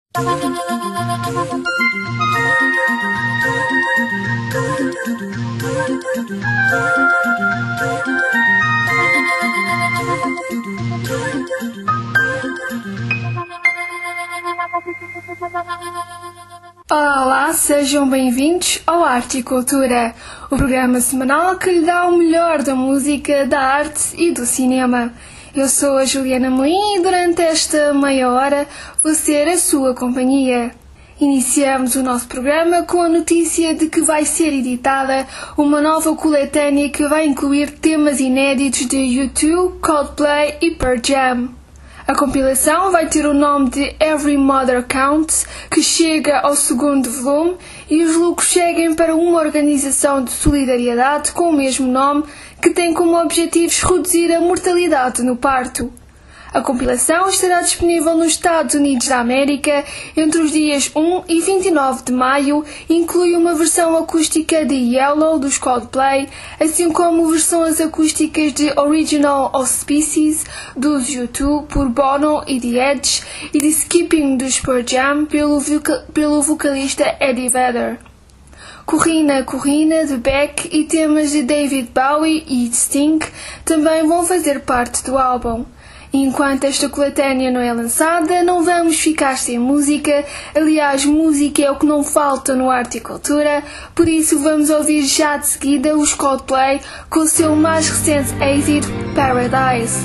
Olá, sejam bem-vindos ao Arte e Cultura, o programa semanal que lhe dá o melhor da música, da arte e do cinema. Eu sou a Juliana Moim e durante esta meia hora vou ser a sua companhia. Iniciamos o nosso programa com a notícia de que vai ser editada uma nova coletânea que vai incluir temas inéditos de U2, Coldplay e Pearl Jam. A compilação vai ter o nome de Every Mother Counts, que chega ao segundo volume, e os lucros seguem para uma organização de solidariedade com o mesmo nome, que tem como objetivos reduzir a mortalidade no parto. A compilação estará disponível nos Estados Unidos da América entre os dias 1 e 29 de maio e inclui uma versão acústica de Yellow dos Coldplay, assim como versões acústicas de Original of Species dos U2 por Bono e The Edge e de Skipping dos Pearl Jam pelo vocalista Eddie Vedder. Corrina, Corrina de Beck e temas de David Bowie e Sting também vão fazer parte do álbum. Enquanto esta coletânea não é lançada, não vamos ficar sem música. Aliás, música é o que não falta no Arte e Cultura, por isso vamos ouvir já de seguida os Coldplay com o seu mais recente êxito, Paradise.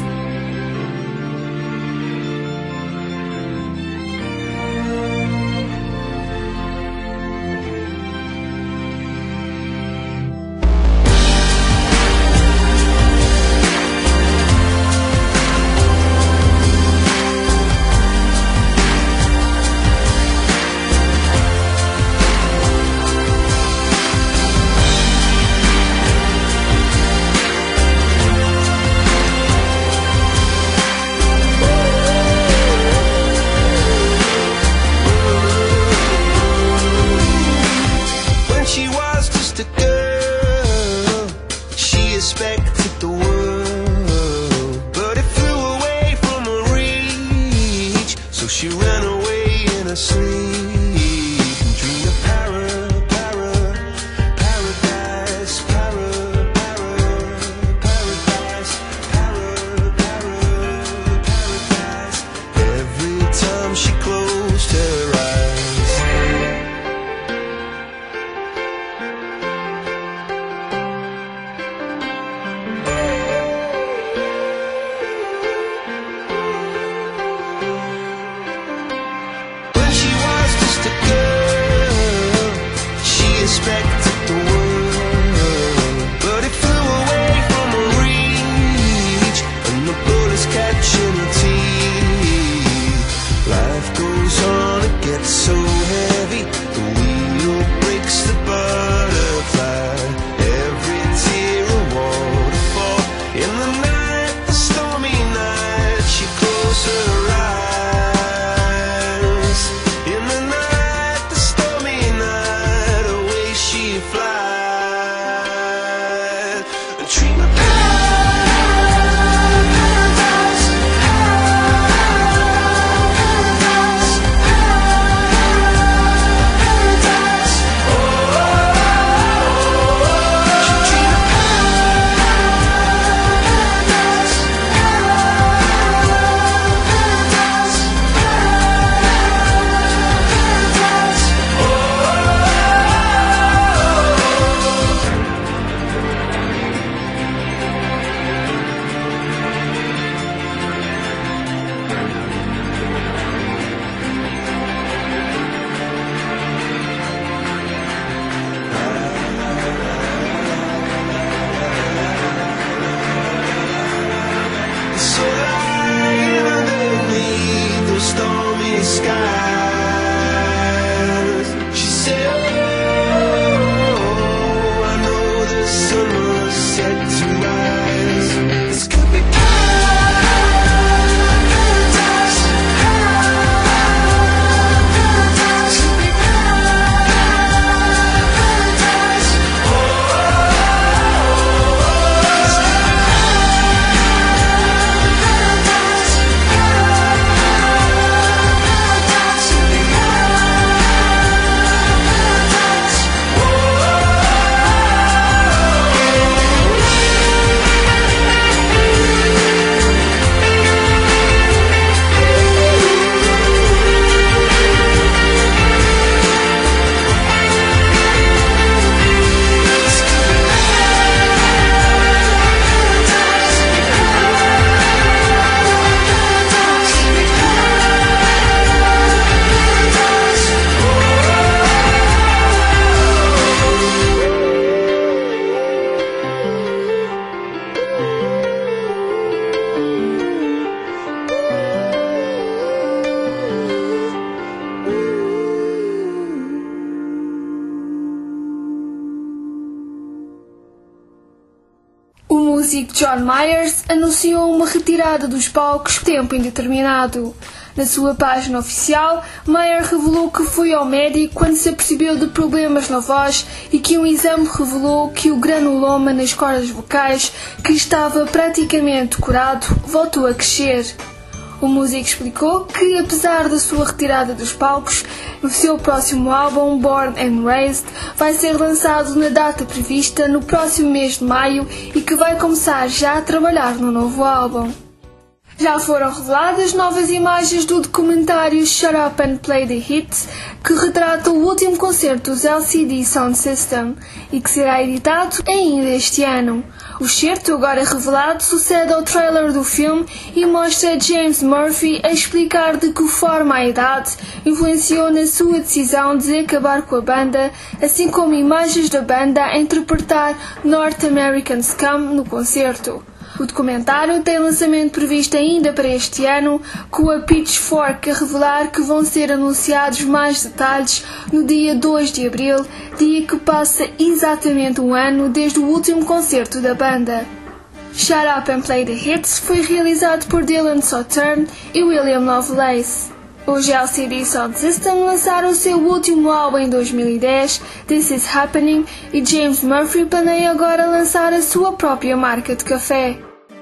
músico John Myers anunciou uma retirada dos palcos por tempo indeterminado. Na sua página oficial, Myers revelou que foi ao médico quando se apercebeu de problemas na voz e que um exame revelou que o granuloma nas cordas vocais, que estava praticamente curado, voltou a crescer. O músico explicou que, apesar da sua retirada dos palcos, o seu próximo álbum, Born and Raised, vai ser lançado na data prevista no próximo mês de maio e que vai começar já a trabalhar no novo álbum. Já foram reveladas novas imagens do documentário Shut Up and Play the Hits, que retrata o último concerto dos LCD Sound System e que será editado ainda este ano. O certo, agora revelado, sucede ao trailer do filme e mostra James Murphy a explicar de que forma a idade influenciou na sua decisão de acabar com a banda, assim como imagens da banda a interpretar North American Scum no concerto. O documentário tem lançamento previsto ainda para este ano, com a Pitchfork a revelar que vão ser anunciados mais detalhes no dia 2 de abril, dia que passa exatamente um ano desde o último concerto da banda. Shut Up and Play the Hits foi realizado por Dylan Sauternes e William Lovelace. Os LCD Sound System lançaram o seu último álbum em 2010, This Is Happening, e James Murphy planeia agora lançar a sua própria marca de café.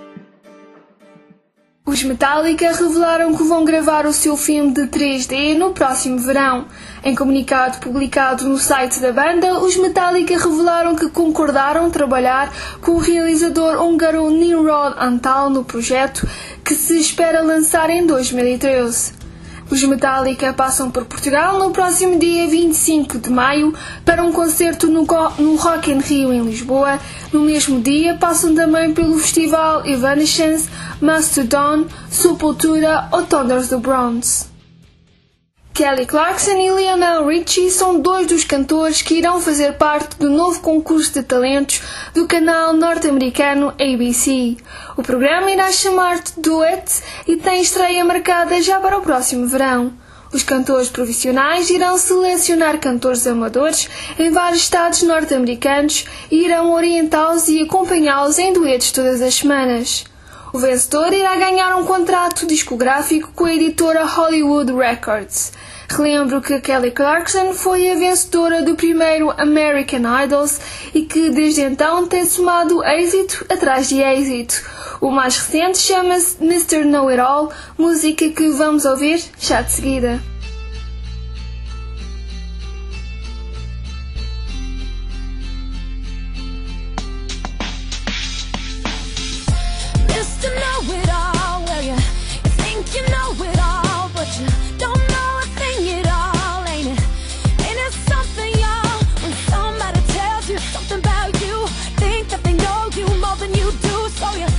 Os Metallica revelaram que vão gravar o seu filme de 3D no próximo verão. Em comunicado publicado no site da banda, os Metallica revelaram que concordaram trabalhar com o realizador húngaro Nimrod Antal no projeto, que se espera lançar em 2013. Os Metallica passam por Portugal no próximo dia 25 de maio para um concerto no Rock in Rio em Lisboa. No mesmo dia passam também pelo festival Evanescence, Mastodon, Sepultura ou Thunders do Bronx. Kelly Clarkson e Lionel Richie são dois dos cantores que irão fazer parte do novo concurso de talentos do canal norte-americano ABC. O programa irá chamar-se Duet e tem estreia marcada já para o próximo verão. Os cantores profissionais irão selecionar cantores amadores em vários estados norte-americanos e irão orientá-los e acompanhá-los em duetos todas as semanas. O vencedor irá ganhar um contrato discográfico com a editora Hollywood Records. Relembro que Kelly Clarkson foi a vencedora do primeiro American Idols e que desde então tem somado êxito atrás de êxito. O mais recente chama-se Mr. Know-It-All, música que vamos ouvir já de seguida.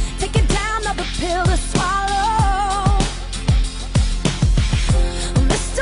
Pill to swallow. Mr.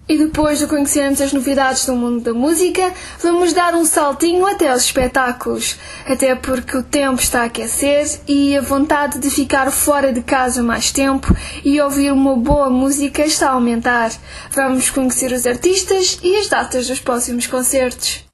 E depois de conhecermos as novidades do mundo da música, vamos dar um saltinho até aos espetáculos. Até porque o tempo está a aquecer e a vontade de ficar fora de casa mais tempo e ouvir uma boa música está a aumentar. Vamos conhecer os artistas e as datas dos próximos concertos.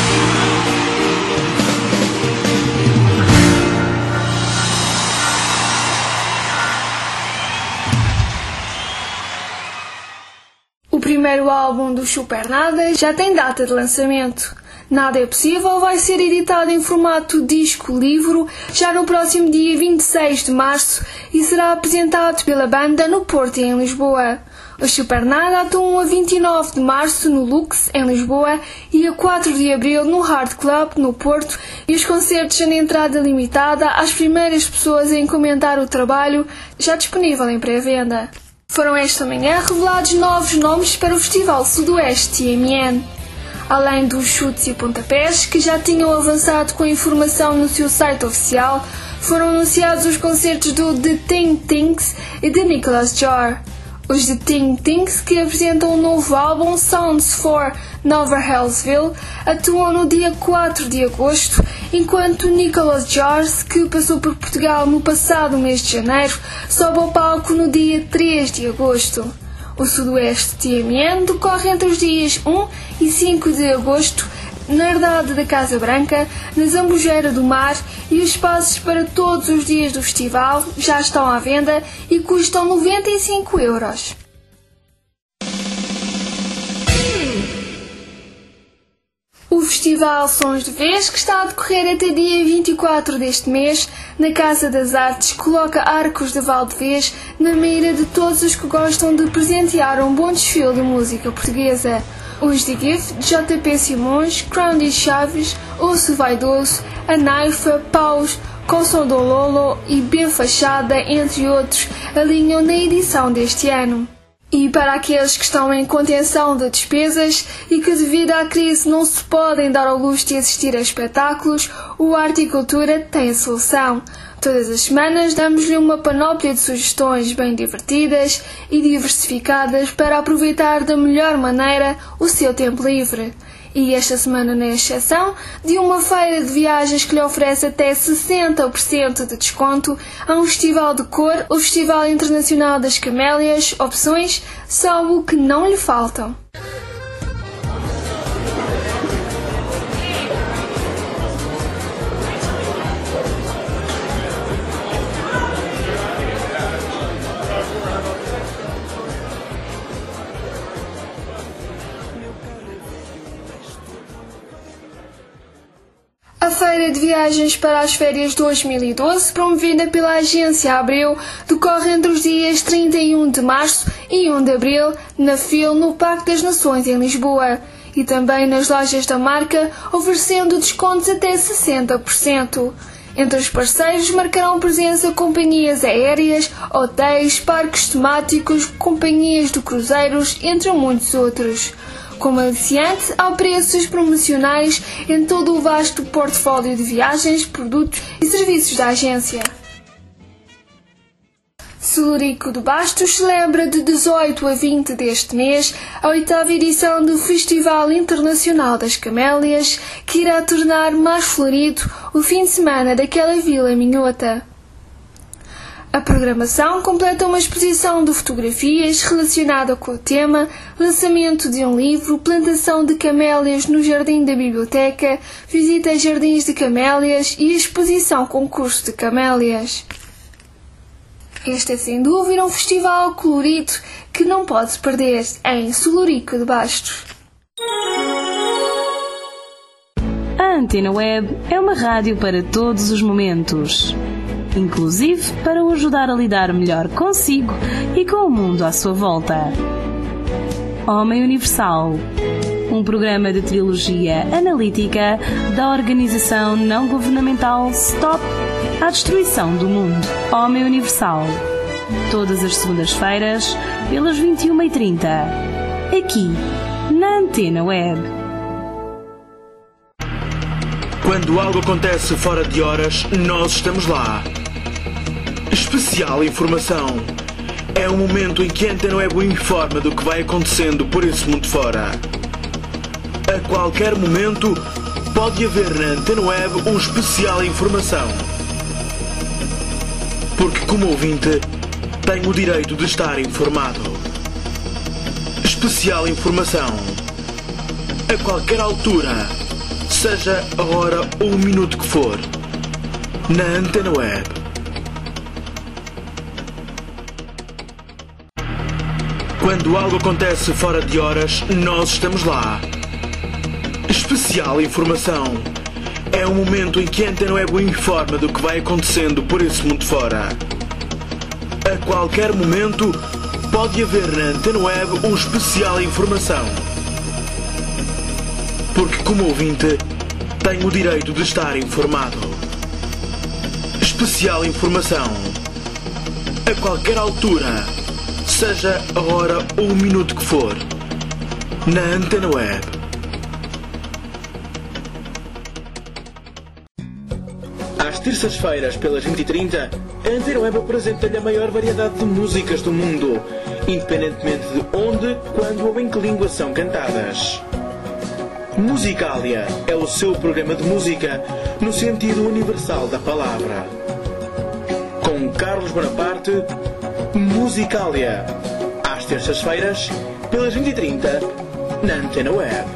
O primeiro álbum do Supernada já tem data de lançamento. Nada é Possível vai ser editado em formato disco-livro já no próximo dia 26 de março e será apresentado pela banda no Porto e em Lisboa. Os Supernada atuam a 29 de março no Lux, em Lisboa, e a 4 de abril no Hard Club, no Porto, e os concertos têm entrada limitada às primeiras pessoas a encomendar o trabalho, já disponível em pré-venda. Foram esta manhã revelados novos nomes para o Festival Sudoeste TMN. Além dos chutes e pontapés, que já tinham avançado com a informação no seu site oficial, foram anunciados os concertos do The Thing Things e de Nicholas Jar. Os The Thing Things, que apresentam um novo álbum, Sounds for Nova Hellsville, atuam no dia 4 de agosto, enquanto Nicholas Jar, que passou por Portugal no passado mês de janeiro, sobe ao palco no dia 3 de agosto. O Sudoeste TMN decorre entre os dias 1 e 5 de agosto, na herdade da Casa Branca, na Zambujeira do Mar, e os passos para todos os dias do festival já estão à venda e custam 95 €. O Festival Sons de Vez, que está a decorrer até dia 24 deste mês, na Casa das Artes, coloca Arcos de Valdevez na mira de todos os que gostam de presentear um bom desfile de música portuguesa. Os The Gift, JP Simões, Crowdy Chaves, Osso Vaidoso, A Naifa, Paus, Cossodololo e Ben Fachada, entre outros, alinham na edição deste ano. E para aqueles que estão em contenção de despesas e que devido à crise não se podem dar ao luxo de assistir a espetáculos, o Arte e Cultura tem a solução. Todas as semanas damos-lhe uma panóplia de sugestões bem divertidas e diversificadas para aproveitar da melhor maneira o seu tempo livre. E esta semana não é exceção de uma feira de viagens que lhe oferece até 60% de desconto a um festival de cor, o Festival Internacional das Camélias. Opções são o que não lhe faltam. A Feira de Viagens para as Férias 2012, promovida pela Agência Abreu, decorre entre os dias 31 de março e 1 de abril, na FIL, no Parque das Nações, em Lisboa, e também nas lojas da marca, oferecendo descontos até 60%. Entre os parceiros marcarão presença companhias aéreas, hotéis, parques temáticos, companhias de cruzeiros, entre muitos outros. Como aliciante, há preços promocionais em todo o vasto portfólio de viagens, produtos e serviços da agência. Celurico de Bastos celebra de 18 a 20 deste mês a 8ª edição do Festival Internacional das Camélias, que irá tornar mais florido o fim de semana daquela vila minhota. A programação completa uma exposição de fotografias relacionada com o tema, lançamento de um livro, plantação de camélias no jardim da biblioteca, visita a jardins de camélias e exposição concurso de camélias. Este é sem dúvida um festival colorido que não pode perder em Celurico de Bastos. A Antena Web é uma rádio para todos os momentos, inclusive para o ajudar a lidar melhor consigo e com o mundo à sua volta. Homem Universal, um programa de trilogia analítica da organização não governamental Stop à Destruição do Mundo. Homem Universal, todas as segundas-feiras, pelas 21h30, aqui na Antena Web. Quando algo acontece fora de horas, nós estamos lá. Especial informação. É um momento em que a Antena Web o informa do que vai acontecendo por esse mundo fora. A qualquer momento pode haver na Antena Web um especial informação. Porque como ouvinte, tenho o direito de estar informado. Especial informação. A qualquer altura, seja a hora ou o minuto que for. Na Antena Web. Quando algo acontece fora de horas, nós estamos lá. Especial informação. É um momento em que a Antena Web o informa do que vai acontecendo por esse mundo fora. A qualquer momento pode haver na Antena Web um especial informação. Porque como ouvinte, tenho o direito de estar informado. Especial informação. A qualquer altura, seja a hora ou o minuto que for. Na Antena Web. Às terças-feiras, pelas 20h30, a Antena Web apresenta-lhe a maior variedade de músicas do mundo, independentemente de onde, quando ou em que língua são cantadas. Musicália é o seu programa de música no sentido universal da palavra. Com Carlos Bonaparte, Musicália. Às terças-feiras, pelas 20h30, na Antena Web.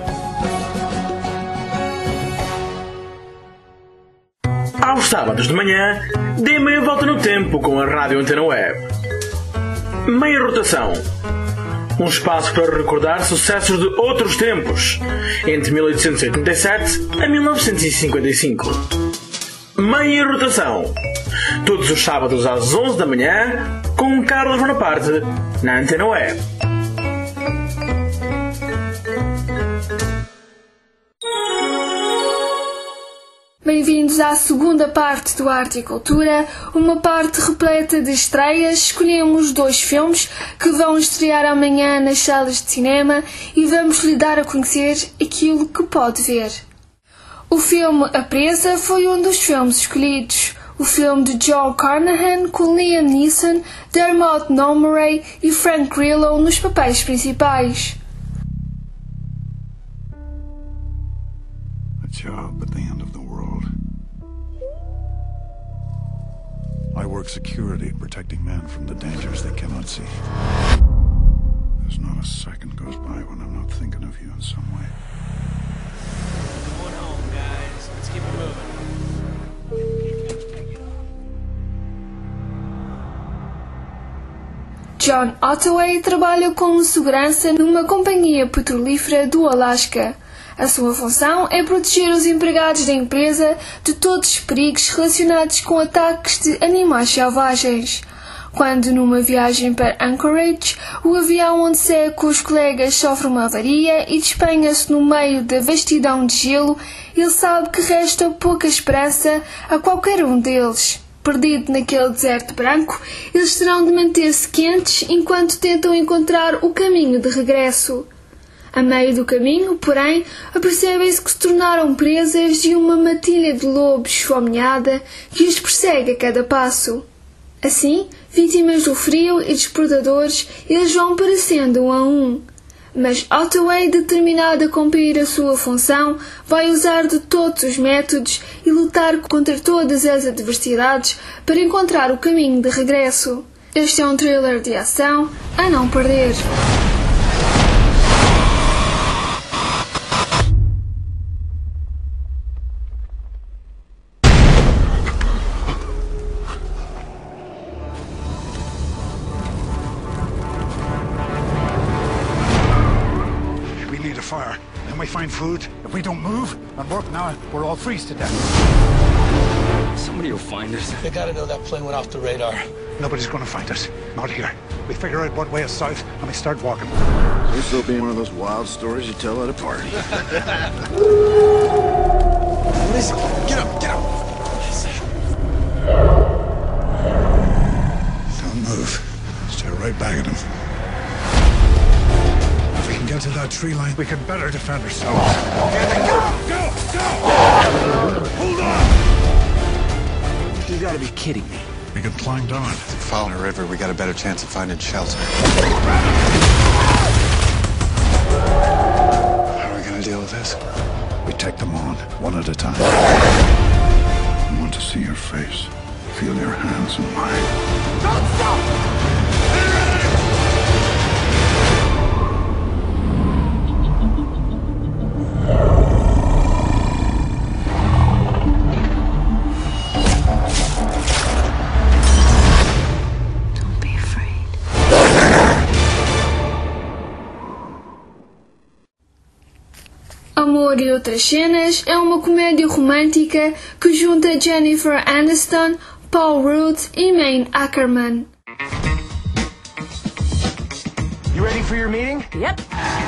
Aos sábados de manhã, dê meia volta no tempo com a Rádio Antena Web. Meia rotação. Um espaço para recordar sucessos de outros tempos, entre 1887 a 1955. Meia rotação. Todos os sábados às 11 da manhã, com Carlos Bonaparte, na Antena Web. Bem-vindos à segunda parte do Arte e Cultura, uma parte repleta de estreias. Escolhemos 2 filmes que vão estrear amanhã nas salas de cinema e vamos lhe dar a conhecer aquilo que pode ver. O filme A Presa foi um dos filmes escolhidos. O filme de John Carnahan com Liam Neeson, Dermot Mulroney e Frank Grillo nos papéis principais. A job at the end of the world. I work security, protecting men from the dangers they cannot see. There's not a second goes by when I'm not thinking of you in some way. Going home, guys. Let's keep it moving. John Ottaway trabalha como segurança numa companhia petrolífera do Alasca. A sua função é proteger os empregados da empresa de todos os perigos relacionados com ataques de animais selvagens. Quando, numa viagem para Anchorage, o avião onde segue com os colegas sofre uma avaria e despenha-se no meio da vastidão de gelo, ele sabe que resta pouca esperança a qualquer um deles. Perdido naquele deserto branco, eles terão de manter-se quentes enquanto tentam encontrar o caminho de regresso. A meio do caminho, porém, apercebem-se que se tornaram presas de uma matilha de lobos esfomeada que os persegue a cada passo. Assim, vítimas do frio e dos predadores, eles vão perecendo um a um. Mas Ottaway, determinado a cumprir a sua função, vai usar de todos os métodos e lutar contra todas as adversidades para encontrar o caminho de regresso. Este é um thriller de ação a não perder. Fire. Then we find food. If we don't move and work now, we'll all freeze to death. Somebody will find us. They gotta know that plane went off the radar. Nobody's gonna find us. Not here. We figure out what way is south and we start walking. This will be one of those wild stories you tell at a party. Listen, get up, get up. Don't move. Stare right back at him. If we can get to that tree line, we can better defend ourselves. Go! Hold on! You gotta be kidding me. We can climb down it. If we follow the river, we got a better chance of finding shelter. How are we gonna deal with this? We take them on, one at a time. I want to see your face. Feel your hands in mine. Don't stop! Amor e Outras Cenas é uma comédia romântica que junta Jennifer Aniston, Paul Rudd e Mane Ackerman. You ready for your meeting? Yep.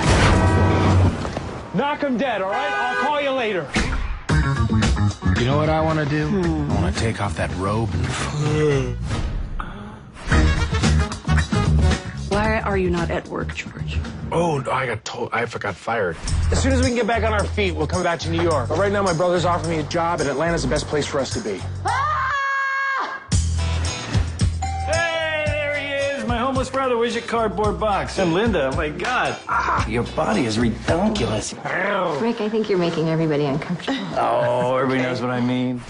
Knock him dead, all right? I'll call you later. You know what I want to do? I want to take off that robe and... Why are you not at work, George? Oh, I forgot fired. As soon as we can get back on our feet, we'll come back to New York. But right now, my brother's offering me a job, and Atlanta's the best place for us to be. Hey, there he is, my homeless brother. Where's your cardboard box? And Linda, oh my God. Your body is redonkulous. Rick, I think you're making everybody uncomfortable. Oh, everybody knows what I mean.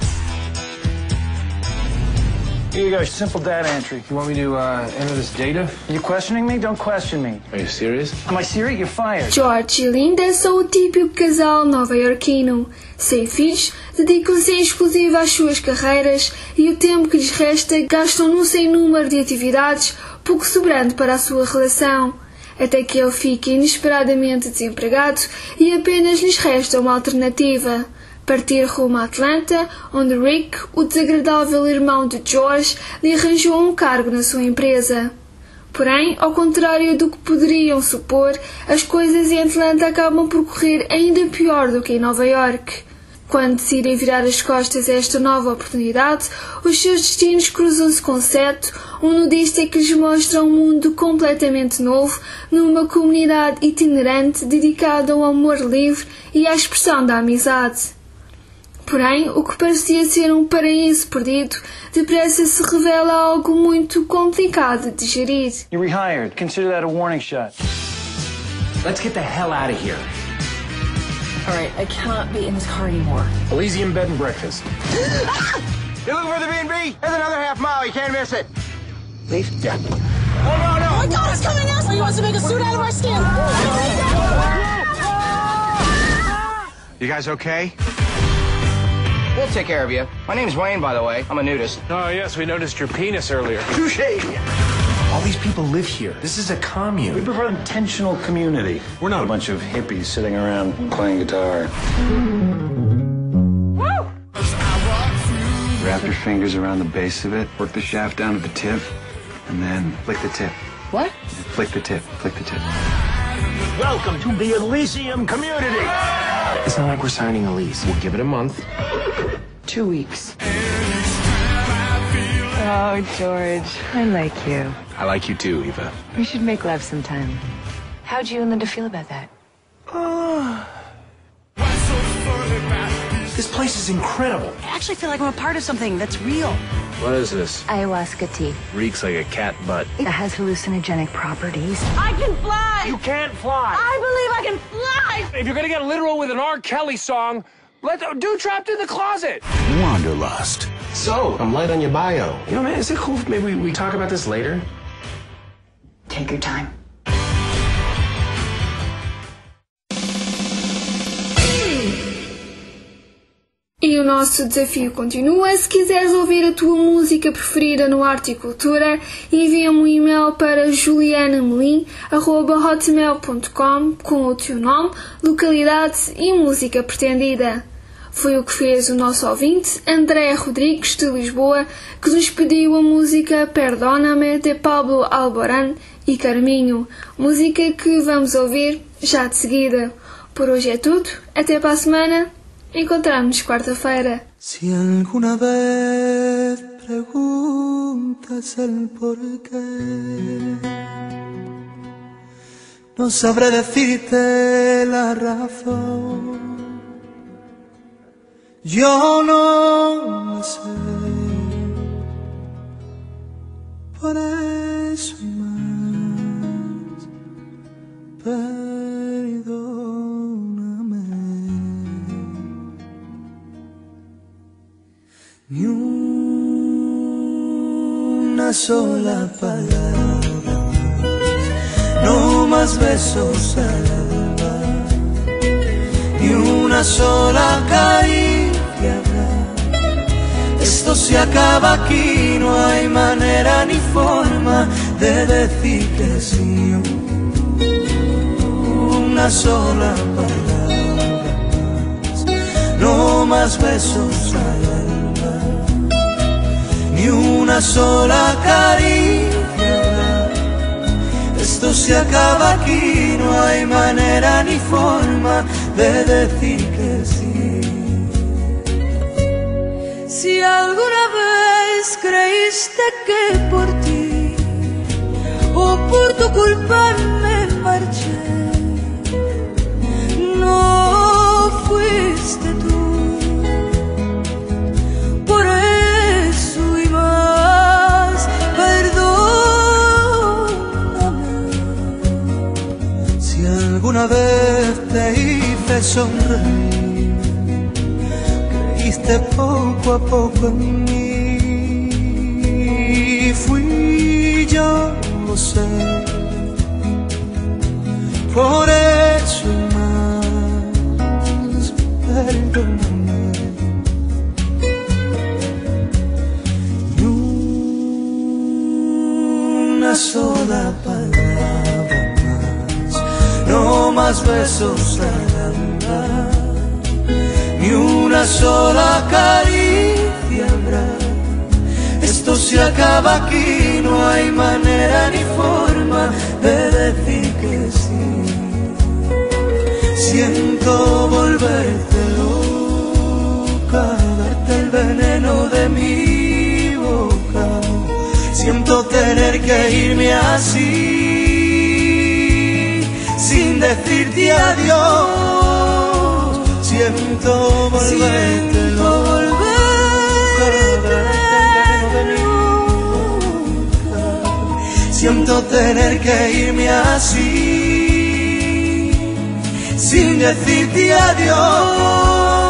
Here you go, simple data entry. You want me to enter this data? You questioning me? Don't question me. Are you serious? Am I serious? You're fired. George e Linda são o típico casal nova-iorquino. Sem filhos, dedicam-se em exclusivo às suas carreiras e o tempo que lhes resta gastam num sem número de atividades, pouco sobrando para a sua relação. Até que ele fica inesperadamente desempregado e apenas lhes resta uma alternativa: partir rumo a Atlanta, onde Rick, o desagradável irmão de George, lhe arranjou um cargo na sua empresa. Porém, ao contrário do que poderiam supor, as coisas em Atlanta acabam por correr ainda pior do que em Nova York. Quando decidem virar as costas a esta nova oportunidade, os seus destinos cruzam-se com Seth, um nudista que lhes mostra um mundo completamente novo, numa comunidade itinerante dedicada ao amor livre e à expressão da amizade. Porém, o que parecia ser um paraíso perdido, depressa se revela algo muito complicado de digerir. You're rehired. Consider that a warning shot. Let's get the hell out of here. All right, I cannot be in this car anymore. Elysium bed and breakfast. You looking for the B&B? There's another half mile. You can't miss it. Leave? Yeah. Oh, no. Oh my God, it's coming us! He wants to make a suit out of our skin. You guys okay? We'll take care of you. My name's Wayne, by the way. I'm a nudist. Oh, yes, we noticed your penis earlier. Touché! All these people live here. This is a commune. We prefer intentional community. We're not a bunch of hippies sitting around playing guitar. Wrap your fingers around the base of it, work the shaft down to the tip, and then flick the tip. What? Flick the tip, flick the tip. Welcome to the Elysium community. It's not like we're signing a lease. We'll give it a month. 2 weeks. Oh, George, I like you. I like you too, Eva. We should make love sometime. How'd you and Linda feel about that? This place is incredible. I actually feel like I'm a part of something that's real. What is this? Ayahuasca tea. Reeks like a cat butt. It has hallucinogenic properties. I can fly! You can't fly. I believe I can fly! If you're gonna get literal with an R. Kelly song, let the dude trapped in the closet. Wanderlust. So, I'm light on your bio. You know, man, is it cool if maybe we talk about this later? Take your time. E o nosso desafio continua. Se quiseres ouvir a tua música preferida no Arte e Cultura, envia-me um e-mail para julianamelim@hotmail.com com o teu nome, localidade e música pretendida. Foi o que fez o nosso ouvinte, André Rodrigues, de Lisboa, que nos pediu a música Perdóname, de Pablo Alborán e Carminho, música que vamos ouvir já de seguida. Por hoje é tudo, até para a semana. Encontramos quarta-feira. Si alguna vez preguntas el por qué, no sabré decirte la razón. Yo no lo sé. por eso y más, perdóname. Ni una sola palabra, no más besos al alba, ni una sola caricia habrá. Esto se acaba aquí, no hay manera ni forma de decir que sí. Una sola palabra más, no más besos al alba, ni una sola caricia habrá. Esto se acaba aquí, no hay manera ni forma de decir que sí. Si alguna vez creíste que por ti o por tu culpa me marché, no fuiste tú. Por eso y más, perdóname. Si alguna vez te hice sonreír, poco a poco en mí, fui yo, lo sé. Por eso más, perdóname. Ni una sola palabra más, no más besos al alba, ni una sola caricia habrá. Esto se acaba aquí, no hay manera ni forma de decir que sí. Siento volverte loca, darte el veneno de mi boca. Siento tener que irme así, sin decirte adiós. Siento volverte loca, siento tener que irme así, sin decirte adiós.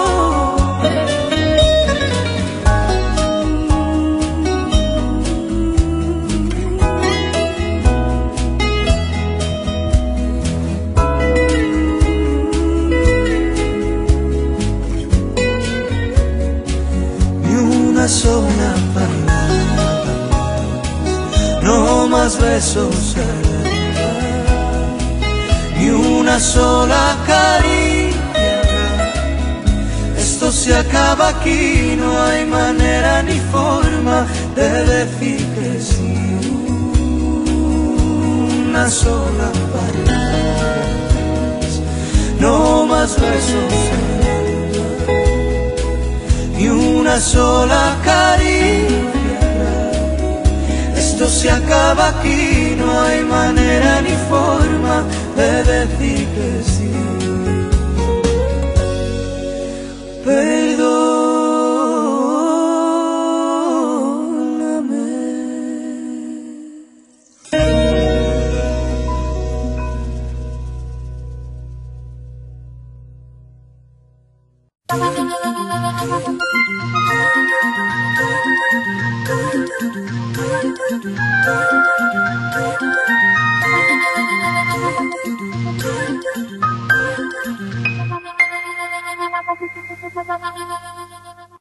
Una sola palabra, no más besos al alba, ni una sola caricia habrá. Esto se acaba aquí, no hay manera ni forma de decir que sí. Una sola palabra, no más besos al alba, ni una sola caricia habrá. Esto se acaba aquí, no hay manera ni forma de decir que sí. Perdóname.